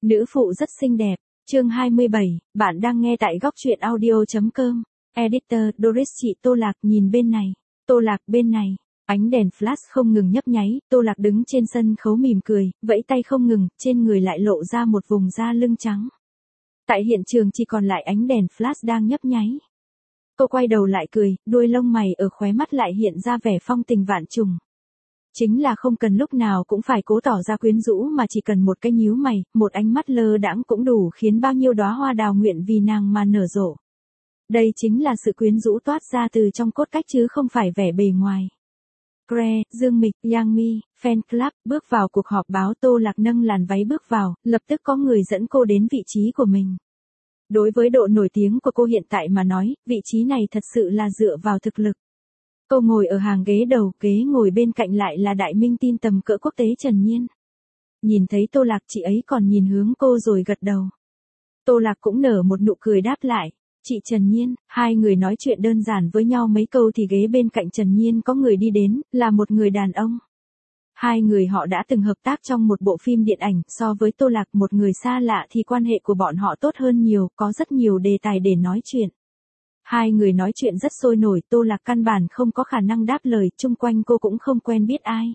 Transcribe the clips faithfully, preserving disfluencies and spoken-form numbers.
Nữ phụ rất xinh đẹp. Chương hai mươi bảy, bạn đang nghe tại góc truyện audio chấm com. Editor, Doris chị Tô Lạc nhìn bên này. Tô Lạc bên này. Ánh đèn flash không ngừng nhấp nháy, Tô Lạc đứng trên sân khấu mỉm cười, vẫy tay không ngừng, trên người lại lộ ra một vùng da lưng trắng. Tại hiện trường chỉ còn lại ánh đèn flash đang nhấp nháy. Cô quay đầu lại cười, đuôi lông mày ở khóe mắt lại hiện ra vẻ phong tình vạn trùng. Chính là không cần lúc nào cũng phải cố tỏ ra quyến rũ mà chỉ cần một cái nhíu mày, một ánh mắt lơ đãng cũng đủ khiến bao nhiêu đóa hoa đào nguyện vì nàng mà nở rộ. Đây chính là sự quyến rũ toát ra từ trong cốt cách chứ không phải vẻ bề ngoài. Gre, Dương Mịch, Yang Mi, fan club bước vào cuộc họp báo. Tô Lạc nâng làn váy bước vào, lập tức có người dẫn cô đến vị trí của mình. Đối với độ nổi tiếng của cô hiện tại mà nói, vị trí này thật sự là dựa vào thực lực. Cô ngồi ở hàng ghế đầu, ghế ngồi bên cạnh lại là đại minh tinh tầm cỡ quốc tế Trần Nhiên. Nhìn thấy Tô Lạc, chị ấy còn nhìn hướng cô rồi gật đầu. Tô Lạc cũng nở một nụ cười đáp lại. Chị Trần Nhiên, hai người nói chuyện đơn giản với nhau mấy câu thì ghế bên cạnh Trần Nhiên có người đi đến, là một người đàn ông. Hai người họ đã từng hợp tác trong một bộ phim điện ảnh, so với Tô Lạc một người xa lạ thì quan hệ của bọn họ tốt hơn nhiều, có rất nhiều đề tài để nói chuyện. Hai người nói chuyện rất sôi nổi, Tô Lạc căn bản không có khả năng đáp lời, chung quanh cô cũng không quen biết ai.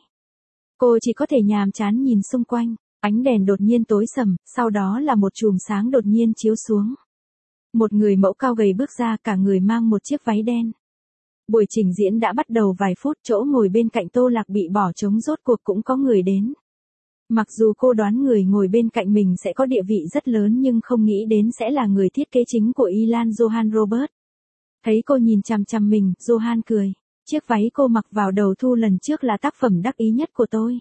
Cô chỉ có thể nhàm chán nhìn xung quanh, ánh đèn đột nhiên tối sầm, sau đó là một chùm sáng đột nhiên chiếu xuống. Một người mẫu cao gầy bước ra, cả người mang một chiếc váy đen. Buổi trình diễn đã bắt đầu vài phút, chỗ ngồi bên cạnh Tô Lạc bị bỏ trống, rốt cuộc cũng có người đến. Mặc dù cô đoán người ngồi bên cạnh mình sẽ có địa vị rất lớn nhưng không nghĩ đến sẽ là người thiết kế chính của Ilan Johan Robert. Thấy cô nhìn chằm chằm mình, Johan cười. Chiếc váy cô mặc vào đầu thu lần trước là tác phẩm đắc ý nhất của tôi.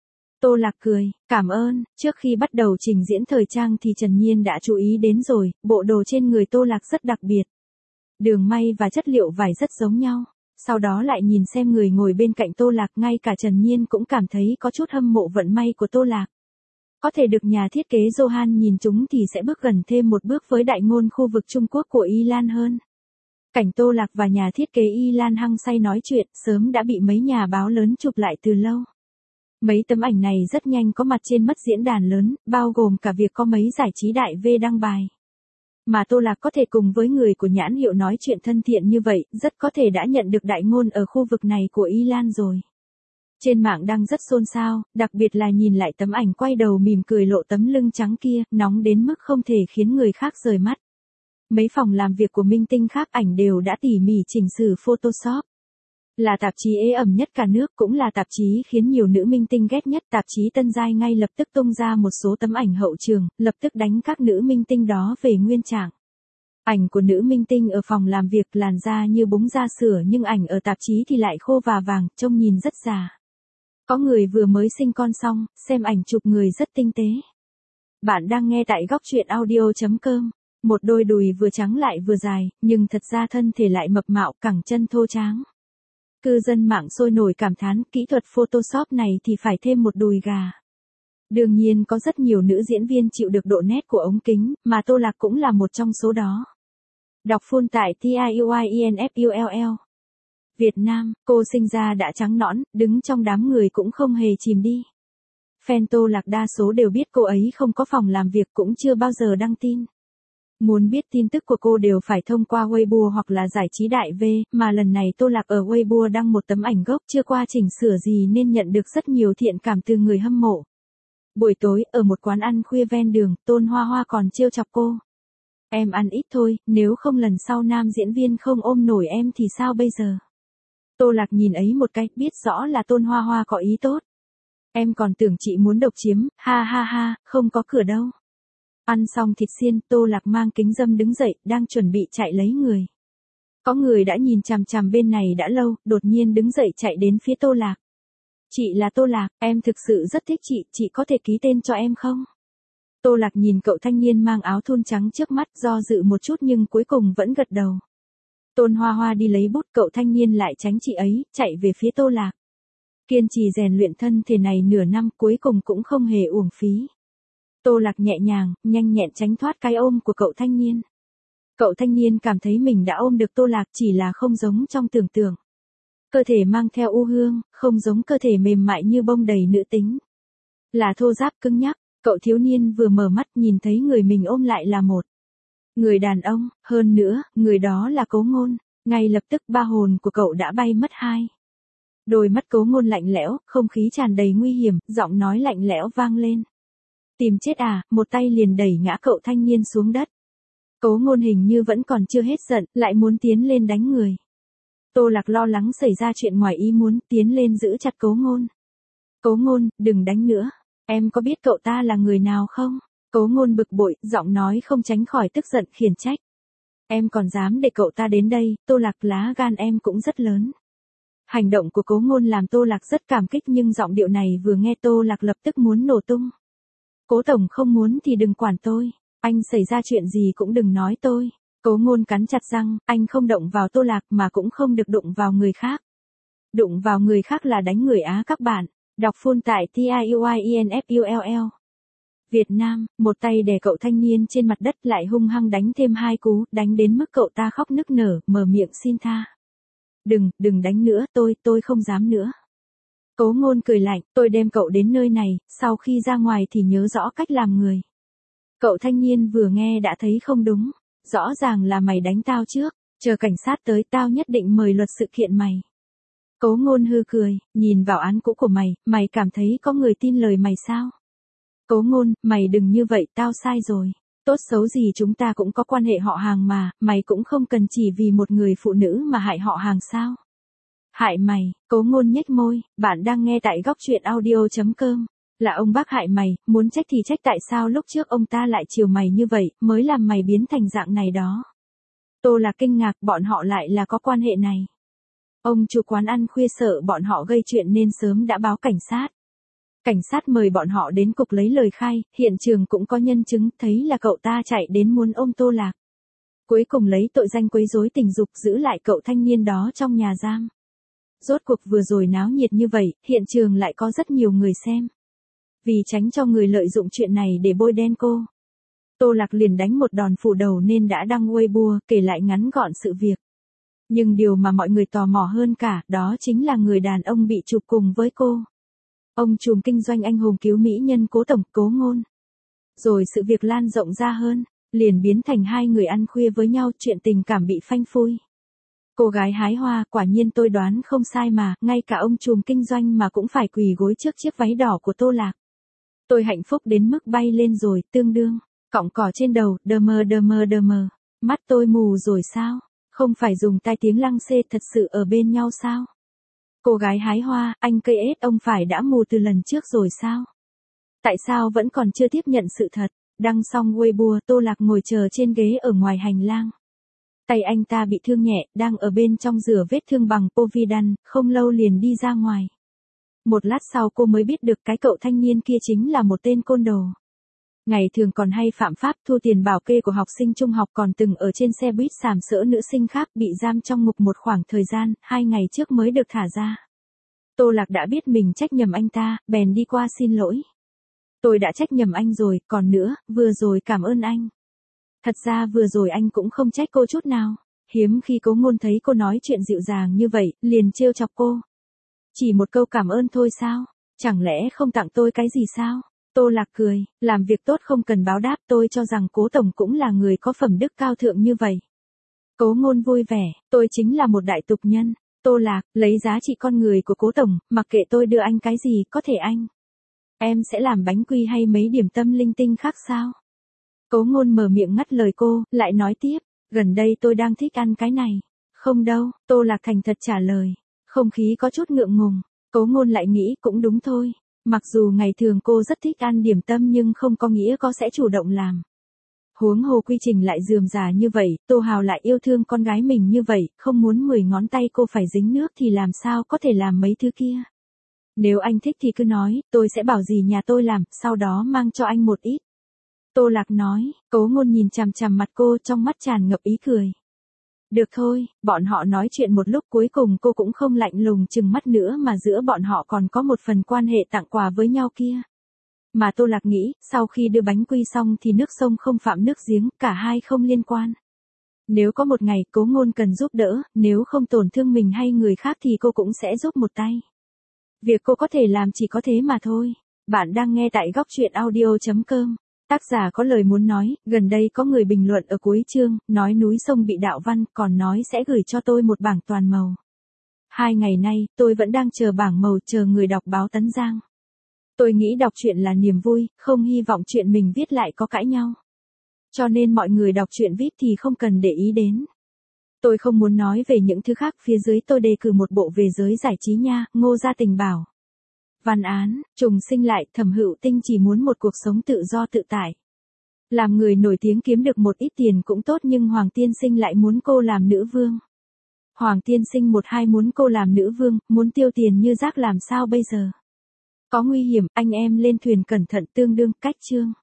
Tô Lạc cười, cảm ơn. Trước khi bắt đầu trình diễn thời trang thì Trần Nhiên đã chú ý đến rồi, bộ đồ trên người Tô Lạc rất đặc biệt. Đường may và chất liệu vải rất giống nhau. Sau đó lại nhìn xem người ngồi bên cạnh Tô Lạc, ngay cả Trần Nhiên cũng cảm thấy có chút hâm mộ vận may của Tô Lạc. Có thể được nhà thiết kế Johan nhìn chúng thì sẽ bước gần thêm một bước với đại ngôn khu vực Trung Quốc của Ilan hơn. Cảnh Tô Lạc và nhà thiết kế Ilan hăng say nói chuyện, sớm đã bị mấy nhà báo lớn chụp lại từ lâu. Mấy tấm ảnh này rất nhanh có mặt trên mất diễn đàn lớn, bao gồm cả việc có mấy giải trí đại V đăng bài. Mà Tô Lạc có thể cùng với người của nhãn hiệu nói chuyện thân thiện như vậy, rất có thể đã nhận được đại ngôn ở khu vực này của Ilan rồi. Trên mạng đang rất xôn xao, đặc biệt là nhìn lại tấm ảnh quay đầu mỉm cười lộ tấm lưng trắng kia, nóng đến mức không thể khiến người khác rời mắt. Mấy phòng làm việc của minh tinh khác ảnh đều đã tỉ mỉ chỉnh sửa Photoshop. Là tạp chí ế ẩm nhất cả nước, cũng là tạp chí khiến nhiều nữ minh tinh ghét nhất. Tạp chí Tân Giai ngay lập tức tung ra một số tấm ảnh hậu trường, lập tức đánh các nữ minh tinh đó về nguyên trạng. Ảnh của nữ minh tinh ở phòng làm việc làn da như búng da sữa, nhưng ảnh ở tạp chí thì lại khô và vàng, trông nhìn rất già. Có người vừa mới sinh con xong, xem ảnh chụp người rất tinh tế. Bạn đang nghe tại góc truyện audio chấm com. Một đôi đùi vừa trắng lại vừa dài, nhưng thật ra thân thể lại mập mạo, cẳng chân thô tráng. Cư dân mạng sôi nổi cảm thán, kỹ thuật Photoshop này thì phải thêm một đùi gà. Đương nhiên có rất nhiều nữ diễn viên chịu được độ nét của ống kính, mà Tô Lạc cũng là một trong số đó. Đọc full tại tiuinfull. Việt Nam, cô sinh ra đã trắng nõn, đứng trong đám người cũng không hề chìm đi. Fan Tô Lạc đa số đều biết cô ấy không có phòng làm việc, cũng chưa bao giờ đăng tin. Muốn biết tin tức của cô đều phải thông qua Weibo hoặc là giải trí đại V, mà lần này Tô Lạc ở Weibo đăng một tấm ảnh gốc chưa qua chỉnh sửa gì nên nhận được rất nhiều thiện cảm từ người hâm mộ. Buổi tối, ở một quán ăn khuya ven đường, Tôn Hoa Hoa còn trêu chọc cô. Em ăn ít thôi, nếu không lần sau nam diễn viên không ôm nổi em thì sao bây giờ? Tô Lạc nhìn ấy một cái, biết rõ là Tôn Hoa Hoa có ý tốt. Em còn tưởng chị muốn độc chiếm, ha ha ha, không có cửa đâu. Ăn xong thịt xiên, Tô Lạc mang kính râm đứng dậy, đang chuẩn bị chạy lấy người. Có người đã nhìn chằm chằm bên này đã lâu, đột nhiên đứng dậy chạy đến phía Tô Lạc. Chị là Tô Lạc, em thực sự rất thích chị, chị có thể ký tên cho em không? Tô Lạc nhìn cậu thanh niên mang áo thun trắng trước mắt, do dự một chút nhưng cuối cùng vẫn gật đầu. Tôn Hoa Hoa đi lấy bút, cậu thanh niên lại tránh chị ấy, chạy về phía Tô Lạc. Kiên trì rèn luyện thân thể này nửa năm, cuối cùng cũng không hề uổng phí. Tô Lạc nhẹ nhàng, nhanh nhẹn tránh thoát cái ôm của cậu thanh niên. Cậu thanh niên cảm thấy mình đã ôm được Tô Lạc, chỉ là không giống trong tưởng tượng. Cơ thể mang theo u hương, không giống cơ thể mềm mại như bông đầy nữ tính. Là thô ráp cứng nhắc, Cậu thiếu niên vừa mở mắt nhìn thấy người mình ôm lại là một người đàn ông, hơn nữa, người đó là Cố Ngôn, ngay lập tức ba hồn của cậu đã bay mất hai. Đôi mắt Cố Ngôn lạnh lẽo, không khí tràn đầy nguy hiểm, giọng nói lạnh lẽo vang lên. Tìm chết à, một tay liền đẩy ngã cậu thanh niên xuống đất. Cố Ngôn hình như vẫn còn chưa hết giận, lại muốn tiến lên đánh người. Tô Lạc lo lắng xảy ra chuyện ngoài ý muốn, tiến lên giữ chặt Cố Ngôn. Cố Ngôn, đừng đánh nữa. Em có biết cậu ta là người nào không? Cố Ngôn bực bội, giọng nói không tránh khỏi tức giận khiển trách. Em còn dám để cậu ta đến đây, Tô Lạc, lá gan em cũng rất lớn. Hành động của Cố Ngôn làm Tô Lạc rất cảm kích, nhưng giọng điệu này vừa nghe Tô Lạc lập tức muốn nổ tung. Cố tổng không muốn thì đừng quản tôi. Anh xảy ra chuyện gì cũng đừng nói tôi. Cố Ngôn cắn chặt răng, anh không động vào Tô Lạc mà cũng không được đụng vào người khác. Đụng vào người khác là đánh người Á các bạn. Đọc full tại T I U I E N F U L L. Việt Nam, một tay đè cậu thanh niên trên mặt đất lại hung hăng đánh thêm hai cú, đánh đến mức cậu ta khóc nức nở, mở miệng xin tha. Đừng, đừng đánh nữa, tôi, tôi không dám nữa. Cố Ngôn cười lạnh, tôi đem cậu đến nơi này, sau khi ra ngoài thì nhớ rõ cách làm người. Cậu thanh niên vừa nghe đã thấy không đúng, rõ ràng là mày đánh tao trước, chờ cảnh sát tới tao nhất định mời luật sự kiện mày. Cố Ngôn hư cười, nhìn vào án cũ của mày, mày cảm thấy có người tin lời mày sao? Cố Ngôn, mày đừng như vậy, tao sai rồi. Tốt xấu gì chúng ta cũng có quan hệ họ hàng mà, mày cũng không cần chỉ vì một người phụ nữ mà hại họ hàng sao? Hại mày, Cố Ngôn nhếch môi, bạn đang nghe tại góc truyện audio chấm com. Là ông bác hại mày, muốn trách thì trách tại sao lúc trước ông ta lại chiều mày như vậy, mới làm mày biến thành dạng này đó. Tô Lạc kinh ngạc, bọn họ lại là có quan hệ này. Ông chủ quán ăn khuya sợ bọn họ gây chuyện nên sớm đã báo cảnh sát. Cảnh sát mời bọn họ đến cục lấy lời khai, hiện trường cũng có nhân chứng, thấy là cậu ta chạy đến muốn ôm Tô Lạc. Cuối cùng lấy tội danh quấy rối tình dục giữ lại cậu thanh niên đó trong nhà giam. Rốt cuộc vừa rồi náo nhiệt như vậy, hiện trường lại có rất nhiều người xem. Vì tránh cho người lợi dụng chuyện này để bôi đen cô, Tô Lạc liền đánh một đòn phủ đầu nên đã đăng Weibo kể lại ngắn gọn sự việc. Nhưng điều mà mọi người tò mò hơn cả, đó chính là người đàn ông bị chụp cùng với cô. Ông trùm kinh doanh anh hùng cứu mỹ nhân Cố tổng, Cố Ngôn. Rồi sự việc lan rộng ra hơn, liền biến thành hai người ăn khuya với nhau, chuyện tình cảm bị phanh phui. Cô gái hái hoa, quả nhiên tôi đoán không sai mà, ngay cả ông trùm kinh doanh mà cũng phải quỳ gối trước chiếc váy đỏ của Tô Lạc. Tôi hạnh phúc đến mức bay lên rồi, tương đương, cọng cỏ trên đầu, đờ mờ đờ mờ đờ mờ. Mắt tôi mù rồi sao? Không phải dùng tai tiếng lăng xê thật sự ở bên nhau sao? Cô gái hái hoa, anh cây ết ông phải đã mù từ lần trước rồi sao? Tại sao vẫn còn chưa tiếp nhận sự thật? Đăng xong Weibo, Tô Lạc ngồi chờ trên ghế ở ngoài hành lang. Tay anh ta bị thương nhẹ, đang ở bên trong rửa vết thương bằng Povidone, không lâu liền đi ra ngoài. Một lát sau cô mới biết được cái cậu thanh niên kia chính là một tên côn đồ. Ngày thường còn hay phạm pháp thu tiền bảo kê của học sinh trung học, còn từng ở trên xe buýt sàm sỡ nữ sinh khác bị giam trong ngục một khoảng thời gian, hai ngày trước mới được thả ra. Tô Lạc đã biết mình trách nhầm anh ta, bèn đi qua xin lỗi. Tôi đã trách nhầm anh rồi, còn nữa, vừa rồi cảm ơn anh. Thật ra vừa rồi anh cũng không trách cô chút nào. Hiếm khi Cố Ngôn thấy cô nói chuyện dịu dàng như vậy, liền trêu chọc cô. Chỉ một câu cảm ơn thôi sao? Chẳng lẽ không tặng tôi cái gì sao? Tô Lạc cười, làm việc tốt không cần báo đáp, tôi cho rằng Cố tổng cũng là người có phẩm đức cao thượng như vậy. Cố Ngôn vui vẻ, tôi chính là một đại tục nhân. Tô Lạc, lấy giá trị con người của Cố tổng, mặc kệ tôi đưa anh cái gì, có thể anh. Em sẽ làm bánh quy hay mấy điểm tâm linh tinh khác sao? Cố Ngôn mở miệng ngắt lời cô, lại nói tiếp, gần đây tôi đang thích ăn cái này. Không đâu, Tô Lạc thành thật trả lời. Không khí có chút ngượng ngùng, Cố Ngôn lại nghĩ cũng đúng thôi. Mặc dù ngày thường cô rất thích ăn điểm tâm nhưng không có nghĩa có sẽ chủ động làm. Huống hồ quy trình lại rườm rà như vậy, Tô Hào lại yêu thương con gái mình như vậy, không muốn mười ngón tay cô phải dính nước thì làm sao có thể làm mấy thứ kia. Nếu anh thích thì cứ nói, tôi sẽ bảo gì nhà tôi làm, sau đó mang cho anh một ít. Tô Lạc nói, Cố Ngôn nhìn chằm chằm mặt cô, trong mắt tràn ngập ý cười. Được thôi, bọn họ nói chuyện một lúc, cuối cùng cô cũng không lạnh lùng chừng mắt nữa mà giữa bọn họ còn có một phần quan hệ tặng quà với nhau kia. Mà Tô Lạc nghĩ, sau khi đưa bánh quy xong thì nước sông không phạm nước giếng, cả hai không liên quan. Nếu có một ngày Cố Ngôn cần giúp đỡ, nếu không tổn thương mình hay người khác thì cô cũng sẽ giúp một tay. Việc cô có thể làm chỉ có thế mà thôi. Bạn đang nghe tại góc chuyện audio chấm com. Tác giả có lời muốn nói, gần đây có người bình luận ở cuối chương, nói núi sông bị đạo văn, còn nói sẽ gửi cho tôi một bảng toàn màu. Hai ngày nay, tôi vẫn đang chờ bảng màu, chờ người đọc báo Tấn Giang. Tôi nghĩ đọc truyện là niềm vui, không hy vọng chuyện mình viết lại có cãi nhau. Cho nên mọi người đọc truyện vê i pê thì không cần để ý đến. Tôi không muốn nói về những thứ khác, phía dưới tôi đề cử một bộ về giới giải trí nha. Ngô Gia Tình bảo. Văn án, trùng sinh lại, Thẩm Hữu Tinh chỉ muốn một cuộc sống tự do tự tại. Làm người nổi tiếng kiếm được một ít tiền cũng tốt, nhưng Hoàng Tiên Sinh lại muốn cô làm nữ vương. Hoàng Tiên Sinh một hai muốn cô làm nữ vương, muốn tiêu tiền như rác, làm sao bây giờ? Có nguy hiểm, anh em lên thuyền cẩn thận, tương đương cách chương.